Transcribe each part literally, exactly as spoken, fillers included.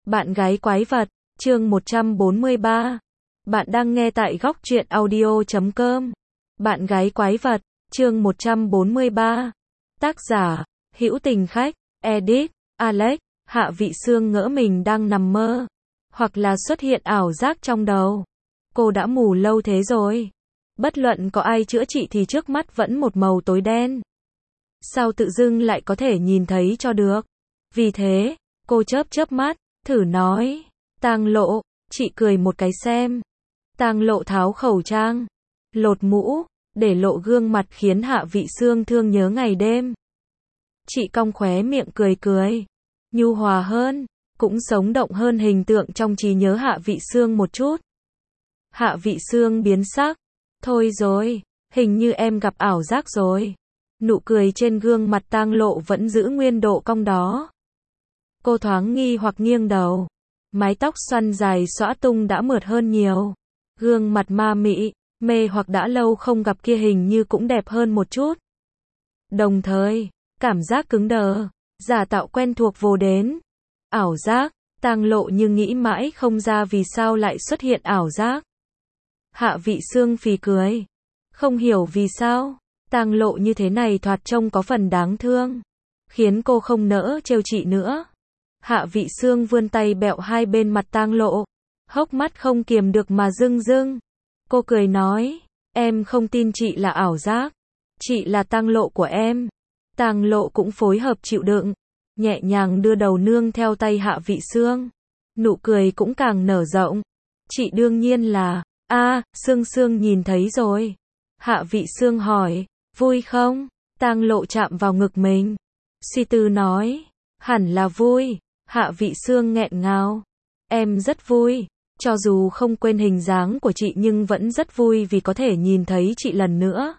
Bạn gái quái vật, chương một trăm bốn mươi ba. Bạn đang nghe tại góc truyện audio chấm com. Bạn gái quái vật, chương một trăm bốn mươi ba. Tác giả, Hữu Tình Khách, edit, Alex. Hạ Vị Sương ngỡ mình đang nằm mơ, hoặc là xuất hiện ảo giác trong đầu. Cô đã mù lâu thế rồi. Bất luận có ai chữa trị thì trước mắt vẫn một màu tối đen. Sao tự dưng lại có thể nhìn thấy cho được? Vì thế, cô chớp chớp mắt, thử nói, Tang Lộ, chị cười một cái xem. Tang Lộ tháo khẩu trang, lột mũ, để lộ gương mặt khiến Hạ Vị Sương thương nhớ ngày đêm. Chị cong khóe miệng cười cười, nhu hòa hơn, cũng sống động hơn hình tượng trong trí nhớ Hạ Vị Sương một chút. Hạ Vị Sương biến sắc, thôi rồi, hình như em gặp ảo giác rồi. Nụ cười trên gương mặt Tang Lộ vẫn giữ nguyên độ cong đó. Cô thoáng nghi hoặc nghiêng đầu. Mái tóc xoăn dài xõa tung đã mượt hơn nhiều. Gương mặt ma mị, mê hoặc đã lâu không gặp kia hình như cũng đẹp hơn một chút. Đồng thời, cảm giác cứng đờ, giả tạo quen thuộc vồ đến. Ảo giác, Tang Lộ như nghĩ mãi không ra vì sao lại xuất hiện ảo giác. Hạ Vị Sương phì cười. Không hiểu vì sao, Tang Lộ như thế này thoạt trông có phần đáng thương, khiến cô không nỡ trêu chị nữa. Hạ Vị Sương vươn tay bẹo hai bên mặt Tang Lộ, hốc mắt không kiềm được mà rưng rưng. Cô cười nói, em không tin chị là ảo giác, chị là Tang Lộ của em. Tang Lộ cũng phối hợp chịu đựng, nhẹ nhàng đưa đầu nương theo tay Hạ Vị Sương. Nụ cười cũng càng nở rộng. Chị đương nhiên là, a, à, Sương Sương nhìn thấy rồi. Hạ Vị Sương hỏi, vui không? Tang Lộ chạm vào ngực mình, suy tư nói, hẳn là vui. Hạ Vị Sương nghẹn ngào, em rất vui, cho dù không quên hình dáng của chị nhưng vẫn rất vui vì có thể nhìn thấy chị lần nữa.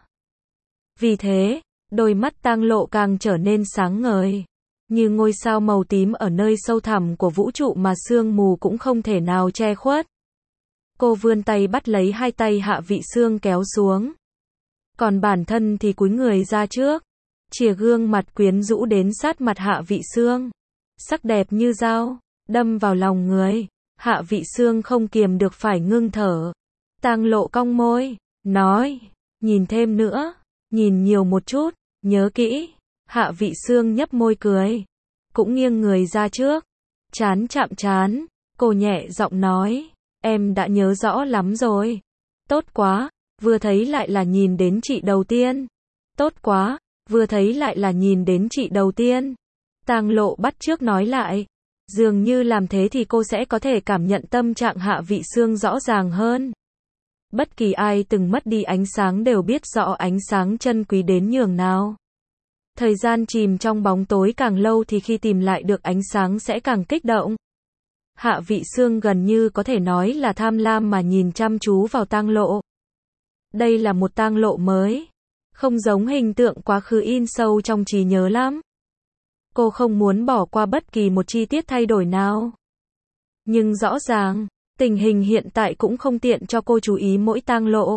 Vì thế, đôi mắt Tang Lộ càng trở nên sáng ngời, như ngôi sao màu tím ở nơi sâu thẳm của vũ trụ mà sương mù cũng không thể nào che khuất. Cô vươn tay bắt lấy hai tay Hạ Vị Sương kéo xuống. Còn bản thân thì cúi người ra trước, chìa gương mặt quyến rũ đến sát mặt Hạ Vị Sương. Sắc đẹp như dao, đâm vào lòng người. Hạ Vị Sương không kiềm được phải ngưng thở. Tang Lộ cong môi, nói, nhìn thêm nữa, nhìn nhiều một chút, nhớ kỹ. Hạ Vị Sương nhấp môi cười, cũng nghiêng người ra trước, trán chạm trán, cô nhẹ giọng nói, em đã nhớ rõ lắm rồi. Tốt quá, vừa thấy lại là nhìn đến chị đầu tiên. Tốt quá, vừa thấy lại là nhìn đến chị đầu tiên. Tang Lộ bắt chước nói lại, dường như làm thế thì cô sẽ có thể cảm nhận tâm trạng Hạ Vị Sương rõ ràng hơn. Bất kỳ ai từng mất đi ánh sáng đều biết rõ ánh sáng chân quý đến nhường nào. Thời gian chìm trong bóng tối càng lâu thì khi tìm lại được ánh sáng sẽ càng kích động. Hạ Vị Sương gần như có thể nói là tham lam mà nhìn chăm chú vào Tang Lộ. Đây là một Tang Lộ mới, không giống hình tượng quá khứ in sâu trong trí nhớ lắm. Cô không muốn bỏ qua bất kỳ một chi tiết thay đổi nào. Nhưng rõ ràng, tình hình hiện tại cũng không tiện cho cô chú ý mỗi Tang Lộ.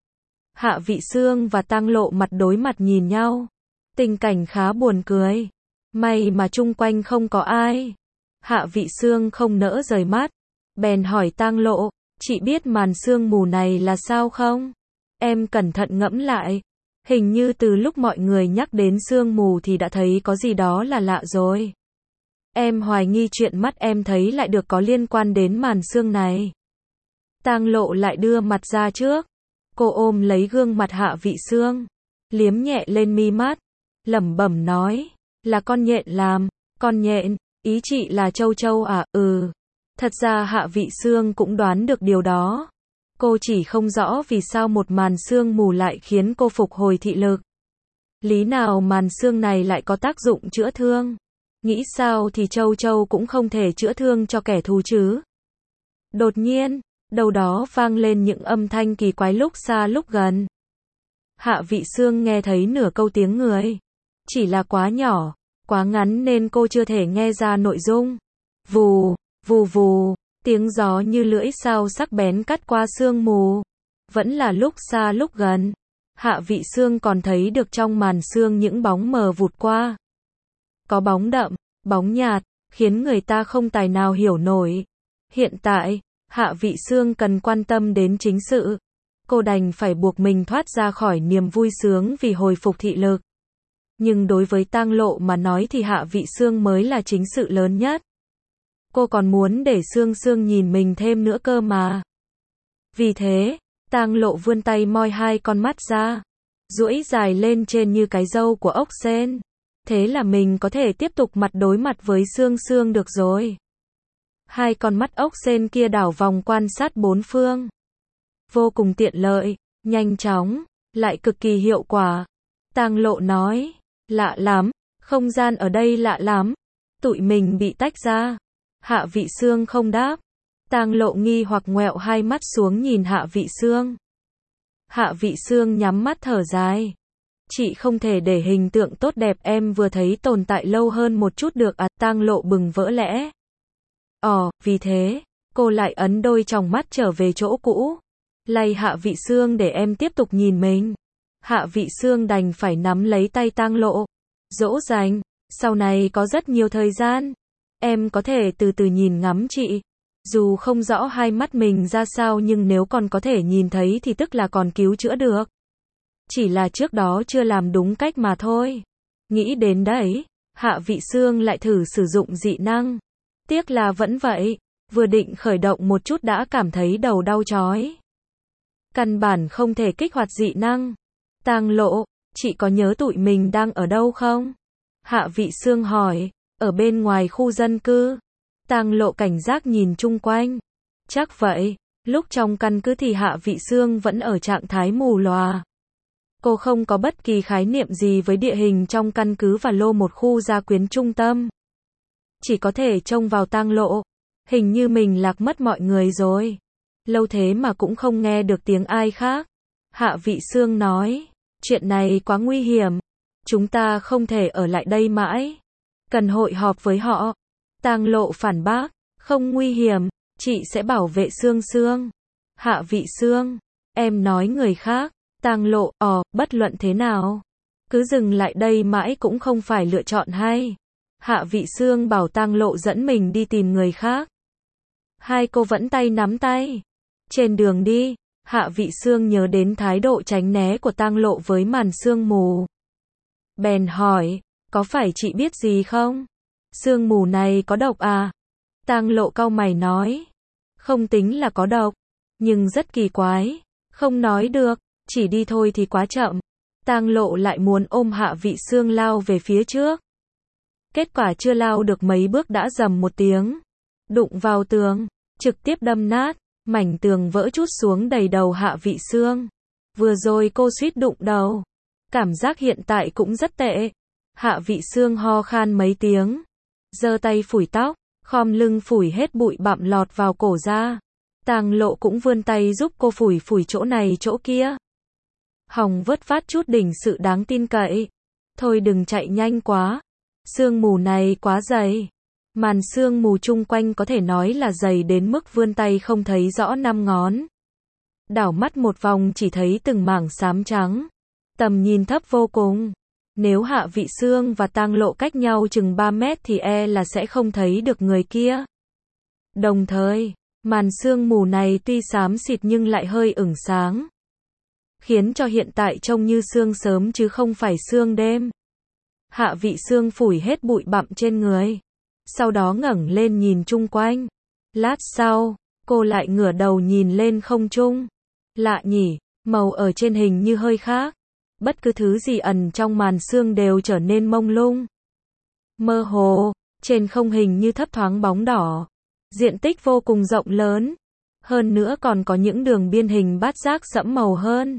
Hạ Vị Sương và Tang Lộ mặt đối mặt nhìn nhau. Tình cảnh khá buồn cười. May mà chung quanh không có ai. Hạ Vị Sương không nỡ rời mắt, bèn hỏi Tang Lộ, chị biết màn sương mù này là sao không? Em cẩn thận ngẫm lại. Hình như từ lúc mọi người nhắc đến sương mù thì đã thấy có gì đó là lạ rồi. Em hoài nghi chuyện mắt em thấy lại được có liên quan đến màn sương này. Tang Lộ lại đưa mặt ra trước. Cô ôm lấy gương mặt Hạ Vị Sương, liếm nhẹ lên mi mắt, lẩm bẩm nói, là con nhện làm. Con nhện, ý chị là châu châu à? Ừ. Thật ra Hạ Vị Sương cũng đoán được điều đó. Cô chỉ không rõ vì sao một màn sương mù lại khiến cô phục hồi thị lực. Lý nào màn sương này lại có tác dụng chữa thương? Nghĩ sao thì châu châu cũng không thể chữa thương cho kẻ thù chứ? Đột nhiên, đâu đó vang lên những âm thanh kỳ quái lúc xa lúc gần. Hạ Vị Sương nghe thấy nửa câu tiếng người. Chỉ là quá nhỏ, quá ngắn nên cô chưa thể nghe ra nội dung. Vù, vù vù. Tiếng gió như lưỡi dao sắc bén cắt qua sương mù. Vẫn là lúc xa lúc gần. Hạ Vị Sương còn thấy được trong màn sương những bóng mờ vụt qua. Có bóng đậm, bóng nhạt, khiến người ta không tài nào hiểu nổi. Hiện tại, Hạ Vị Sương cần quan tâm đến chính sự. Cô đành phải buộc mình thoát ra khỏi niềm vui sướng vì hồi phục thị lực. Nhưng đối với Tang Lộ mà nói thì Hạ Vị Sương mới là chính sự lớn nhất. Cô còn muốn để Sương Sương nhìn mình thêm nữa cơ mà. Vì thế, Tang Lộ vươn tay moi hai con mắt ra, duỗi dài lên trên như cái râu của ốc sên. Thế là mình có thể tiếp tục mặt đối mặt với Sương Sương được rồi. Hai con mắt ốc sên kia đảo vòng quan sát bốn phương. Vô cùng tiện lợi, nhanh chóng, lại cực kỳ hiệu quả. Tang Lộ nói, lạ lắm, không gian ở đây lạ lắm. Tụi mình bị tách ra. Hạ Vị Sương không đáp. Tang Lộ nghi hoặc ngoẹo hai mắt xuống nhìn Hạ Vị Sương. Hạ Vị Sương nhắm mắt thở dài. Chị không thể để hình tượng tốt đẹp em vừa thấy tồn tại lâu hơn một chút được à? Tang Lộ bừng vỡ lẽ. Ồ, vì thế, cô lại ấn đôi tròng mắt trở về chỗ cũ. Lay Hạ Vị Sương để em tiếp tục nhìn mình. Hạ Vị Sương đành phải nắm lấy tay Tang Lộ. Dỗ dành, sau này có rất nhiều thời gian. Em có thể từ từ nhìn ngắm chị. Dù không rõ hai mắt mình ra sao nhưng nếu còn có thể nhìn thấy thì tức là còn cứu chữa được. Chỉ là trước đó chưa làm đúng cách mà thôi. Nghĩ đến đấy, Hạ Vị Sương lại thử sử dụng dị năng. Tiếc là vẫn vậy, vừa định khởi động một chút đã cảm thấy đầu đau chói. Căn bản không thể kích hoạt dị năng. Tang Lộ, chị có nhớ tụi mình đang ở đâu không? Hạ Vị Sương hỏi, ở bên ngoài khu dân cư. Tang Lộ cảnh giác nhìn chung quanh. Chắc vậy, lúc trong căn cứ thì Hạ Vị Sương vẫn ở trạng thái mù lòa. Cô không có bất kỳ khái niệm gì với địa hình trong căn cứ và lô một khu gia quyến trung tâm. Chỉ có thể trông vào Tang Lộ. Hình như mình lạc mất mọi người rồi. Lâu thế mà cũng không nghe được tiếng ai khác. Hạ Vị Sương nói, chuyện này quá nguy hiểm. Chúng ta không thể ở lại đây mãi. Cần hội họp với họ. Tang Lộ phản bác, không nguy hiểm, chị sẽ bảo vệ Sương Sương. Hạ Vị Sương, em nói người khác. Tang Lộ, ồ, bất luận thế nào, cứ dừng lại đây mãi cũng không phải lựa chọn hay. Hạ Vị Sương bảo Tang Lộ dẫn mình đi tìm người khác. Hai cô vẫn tay nắm tay. Trên đường đi, Hạ Vị Sương nhớ đến thái độ tránh né của Tang Lộ với màn sương mù. Bèn hỏi, có phải chị biết gì không? Sương mù này có độc à? Tang Lộ cau mày nói, không tính là có độc, nhưng rất kỳ quái, không nói được, chỉ đi thôi thì quá chậm. Tang Lộ lại muốn ôm Hạ Vị Sương lao về phía trước. Kết quả chưa lao được mấy bước đã rầm một tiếng, đụng vào tường, trực tiếp đâm nát, mảnh tường vỡ trút xuống đầy đầu Hạ Vị Sương. Vừa rồi cô suýt đụng đầu. Cảm giác hiện tại cũng rất tệ. Hạ Vị Sương ho khan mấy tiếng, giơ tay phủi tóc, khom lưng phủi hết bụi bặm lọt vào cổ ra. Tang Lộ cũng vươn tay giúp cô phủi phủi chỗ này chỗ kia. Hòng vớt phát chút đỉnh sự đáng tin cậy. Thôi đừng chạy nhanh quá. Sương mù này quá dày. Màn sương mù chung quanh có thể nói là dày đến mức vươn tay không thấy rõ năm ngón. Đảo mắt một vòng chỉ thấy từng mảng xám trắng. Tầm nhìn thấp vô cùng. Nếu Hạ Vị Sương và Tang Lộ cách nhau chừng ba mét thì e là sẽ không thấy được người kia. Đồng thời, màn sương mù này tuy xám xịt nhưng lại hơi ửng sáng, khiến cho hiện tại trông như sương sớm chứ không phải sương đêm. Hạ Vị Sương phủi hết bụi bặm trên người, sau đó ngẩng lên nhìn chung quanh. Lát sau, cô lại ngửa đầu nhìn lên không trung. Lạ nhỉ, màu ở trên hình như hơi khác. Bất cứ thứ gì ẩn trong màn sương đều trở nên mông lung, mơ hồ, trên không hình như thấp thoáng bóng đỏ. Diện tích vô cùng rộng lớn. Hơn nữa còn có những đường biên hình bát giác sẫm màu hơn.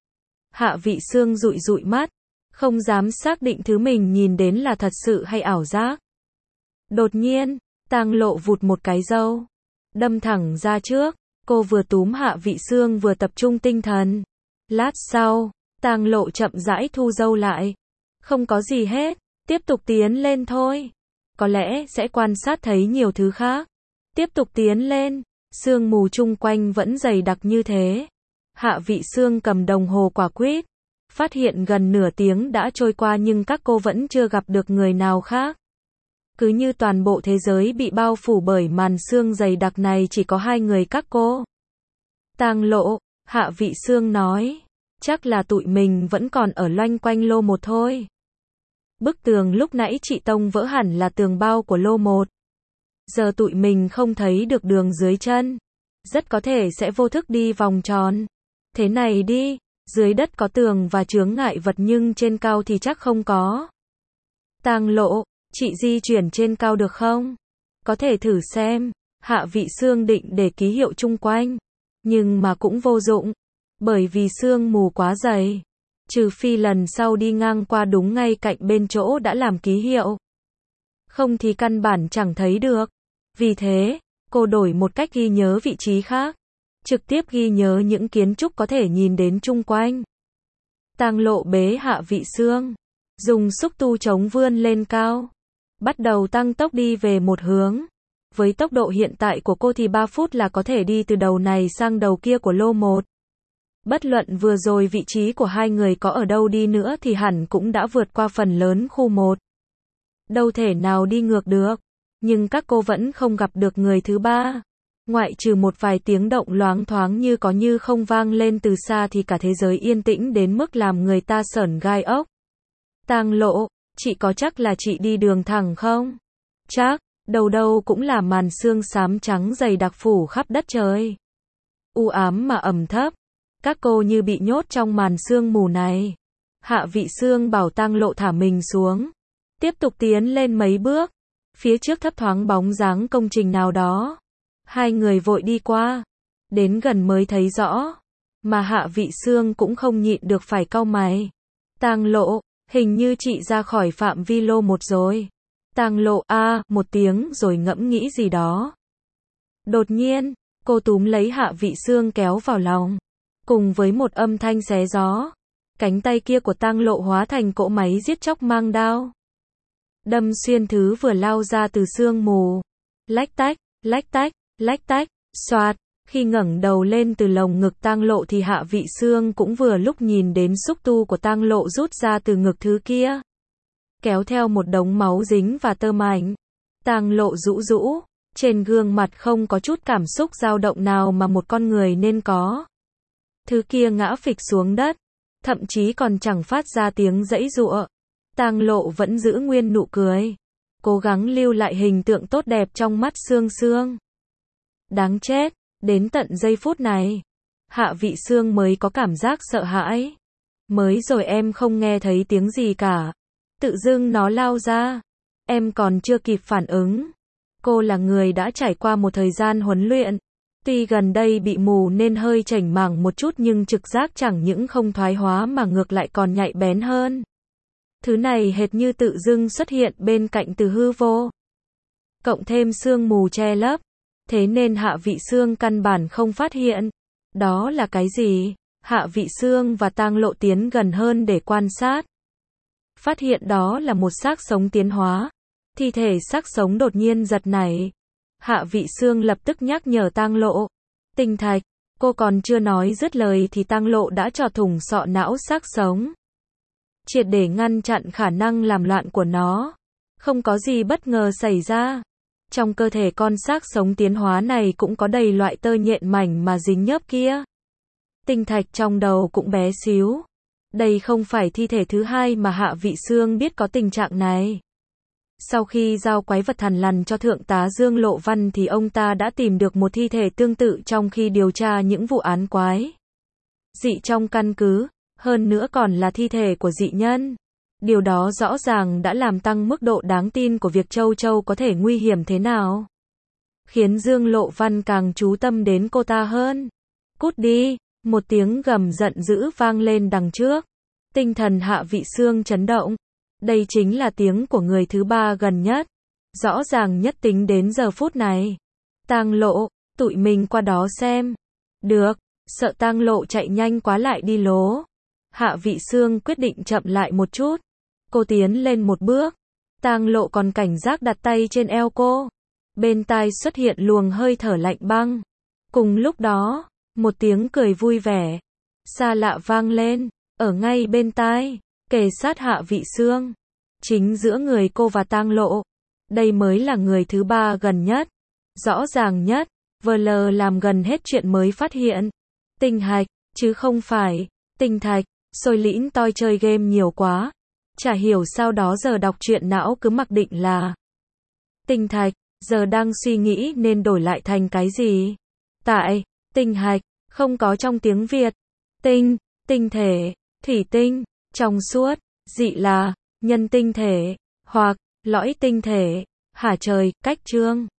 Hạ Vị Sương dụi dụi mắt, không dám xác định thứ mình nhìn đến là thật sự hay ảo giác. Đột nhiên, Tang Lộ vụt một cái râu, đâm thẳng ra trước. Cô vừa túm Hạ Vị Sương vừa tập trung tinh thần. Lát sau, Tang Lộ chậm rãi thu râu lại. Không có gì hết, tiếp tục tiến lên thôi. Có lẽ sẽ quan sát thấy nhiều thứ khác. Tiếp tục tiến lên, sương mù chung quanh vẫn dày đặc như thế. Hạ Vị Sương cầm đồng hồ quả quýt, phát hiện gần nửa tiếng đã trôi qua nhưng các cô vẫn chưa gặp được người nào khác. Cứ như toàn bộ thế giới bị bao phủ bởi màn sương dày đặc này chỉ có hai người các cô. Tang Lộ, Hạ Vị Sương nói. Chắc là tụi mình vẫn còn ở loanh quanh lô một thôi. Bức tường lúc nãy chị Tông vỡ hẳn là tường bao của lô một. Giờ tụi mình không thấy được đường dưới chân. Rất có thể sẽ vô thức đi vòng tròn. Thế này đi, dưới đất có tường và chướng ngại vật nhưng trên cao thì chắc không có. Tang Lộ, chị di chuyển trên cao được không? Có thể thử xem. Hạ Vị Sương định để ký hiệu chung quanh. Nhưng mà cũng vô dụng. Bởi vì sương mù quá dày. Trừ phi lần sau đi ngang qua đúng ngay cạnh bên chỗ đã làm ký hiệu. Không thì căn bản chẳng thấy được. Vì thế, cô đổi một cách ghi nhớ vị trí khác. Trực tiếp ghi nhớ những kiến trúc có thể nhìn đến chung quanh. Tang Lộ bế Hạ Vị Sương. Dùng xúc tu chống vươn lên cao. Bắt đầu tăng tốc đi về một hướng. Với tốc độ hiện tại của cô thì ba phút là có thể đi từ đầu này sang đầu kia của lô một. Bất luận vừa rồi vị trí của hai người có ở đâu đi nữa thì hẳn cũng đã vượt qua phần lớn khu một. Đâu thể nào đi ngược được. Nhưng các cô vẫn không gặp được người thứ ba. Ngoại trừ một vài tiếng động loáng thoáng như có như không vang lên từ xa thì cả thế giới yên tĩnh đến mức làm người ta sởn gai ốc. Tang Lộ, chị có chắc là chị đi đường thẳng không? Chắc, đầu đâu cũng là màn sương xám trắng dày đặc phủ khắp đất trời. U ám mà ẩm thấp. Các cô như bị nhốt trong màn sương mù này. Hạ Vị Sương bảo Tang Lộ thả mình xuống. Tiếp tục tiến lên mấy bước. Phía trước thấp thoáng bóng dáng công trình nào đó. Hai người vội đi qua. Đến gần mới thấy rõ. Mà Hạ Vị Sương cũng không nhịn được phải cau mày. Tang Lộ, hình như chị ra khỏi phạm vi lô một rồi. Tang Lộ a à, một tiếng rồi ngẫm nghĩ gì đó. Đột nhiên, cô túm lấy Hạ Vị Sương kéo vào lòng. Cùng với một âm thanh xé gió. Cánh tay kia của Tang Lộ hóa thành cỗ máy giết chóc mang đao. Đâm xuyên thứ vừa lao ra từ sương mù. Lách tách, lách tách, lách tách, xoạt. Khi ngẩng đầu lên từ lồng ngực Tang Lộ thì Hạ Vị Sương cũng vừa lúc nhìn đến xúc tu của Tang Lộ rút ra từ ngực thứ kia. Kéo theo một đống máu dính và tơ mảnh. Tang Lộ rũ rũ. Trên gương mặt không có chút cảm xúc dao động nào mà một con người nên có. Thứ kia ngã phịch xuống đất. Thậm chí còn chẳng phát ra tiếng giãy giụa. Tang Lộ vẫn giữ nguyên nụ cười. Cố gắng lưu lại hình tượng tốt đẹp trong mắt Sương Sương. Đáng chết. Đến tận giây phút này. Hạ Vị Sương mới có cảm giác sợ hãi. Mới rồi em không nghe thấy tiếng gì cả. Tự dưng nó lao ra. Em còn chưa kịp phản ứng. Cô là người đã trải qua một thời gian huấn luyện. Tuy gần đây bị mù nên hơi chểnh mảng một chút nhưng trực giác chẳng những không thoái hóa mà ngược lại còn nhạy bén hơn. Thứ này hệt như tự dưng xuất hiện bên cạnh từ hư vô. Cộng thêm sương mù che lấp. Thế nên Hạ Vị Sương căn bản không phát hiện. Đó là cái gì? Hạ Vị Sương và Tang Lộ tiến gần hơn để quan sát. Phát hiện đó là một xác sống tiến hóa. Thi thể xác sống đột nhiên giật nảy. Hạ Vị Sương lập tức nhắc nhở Tang Lộ. Tinh thạch, cô còn chưa nói dứt lời thì Tang Lộ đã chọc thủng sọ não xác sống. Triệt để ngăn chặn khả năng làm loạn của nó. Không có gì bất ngờ xảy ra. Trong cơ thể con xác sống tiến hóa này cũng có đầy loại tơ nhện mảnh mà dính nhớp kia. Tinh thạch trong đầu cũng bé xíu. Đây không phải thi thể thứ hai mà Hạ Vị Sương biết có tình trạng này. Sau khi giao quái vật thằn lằn cho Thượng tá Dương Lộ Văn thì ông ta đã tìm được một thi thể tương tự trong khi điều tra những vụ án quái dị trong căn cứ, hơn nữa còn là thi thể của dị nhân. Điều đó rõ ràng đã làm tăng mức độ đáng tin của việc Châu Châu có thể nguy hiểm thế nào. Khiến Dương Lộ Văn càng chú tâm đến cô ta hơn. Cút đi, một tiếng gầm giận dữ vang lên đằng trước. Tinh thần Hạ Vị Sương chấn động. Đây chính là tiếng của người thứ ba gần nhất. Rõ ràng nhất tính đến giờ phút này. Tang Lộ, tụi mình qua đó xem. Được, sợ Tang Lộ chạy nhanh quá lại đi lố. Hạ Vị Sương quyết định chậm lại một chút. Cô tiến lên một bước. Tang Lộ còn cảnh giác đặt tay trên eo cô. Bên tai xuất hiện luồng hơi thở lạnh băng. Cùng lúc đó, một tiếng cười vui vẻ, xa lạ vang lên, ở ngay bên tai, kề sát Hạ Vị Sương. Chính giữa người cô và Tang Lộ. Đây mới là người thứ ba gần nhất, rõ ràng nhất, vờ lờ làm gần hết chuyện mới phát hiện. Tinh hạch, chứ không phải, tinh thạch, Xôi lĩnh toi chơi game nhiều quá. Chả hiểu sao đó giờ đọc truyện não cứ mặc định là tinh thạch, giờ đang suy nghĩ nên đổi lại thành cái gì. Tại, tinh hạch, không có trong tiếng Việt. Tinh, tinh thể, thủy tinh, trong suốt, dị là, nhân tinh thể, hoặc, lõi tinh thể, hả trời, cách chương.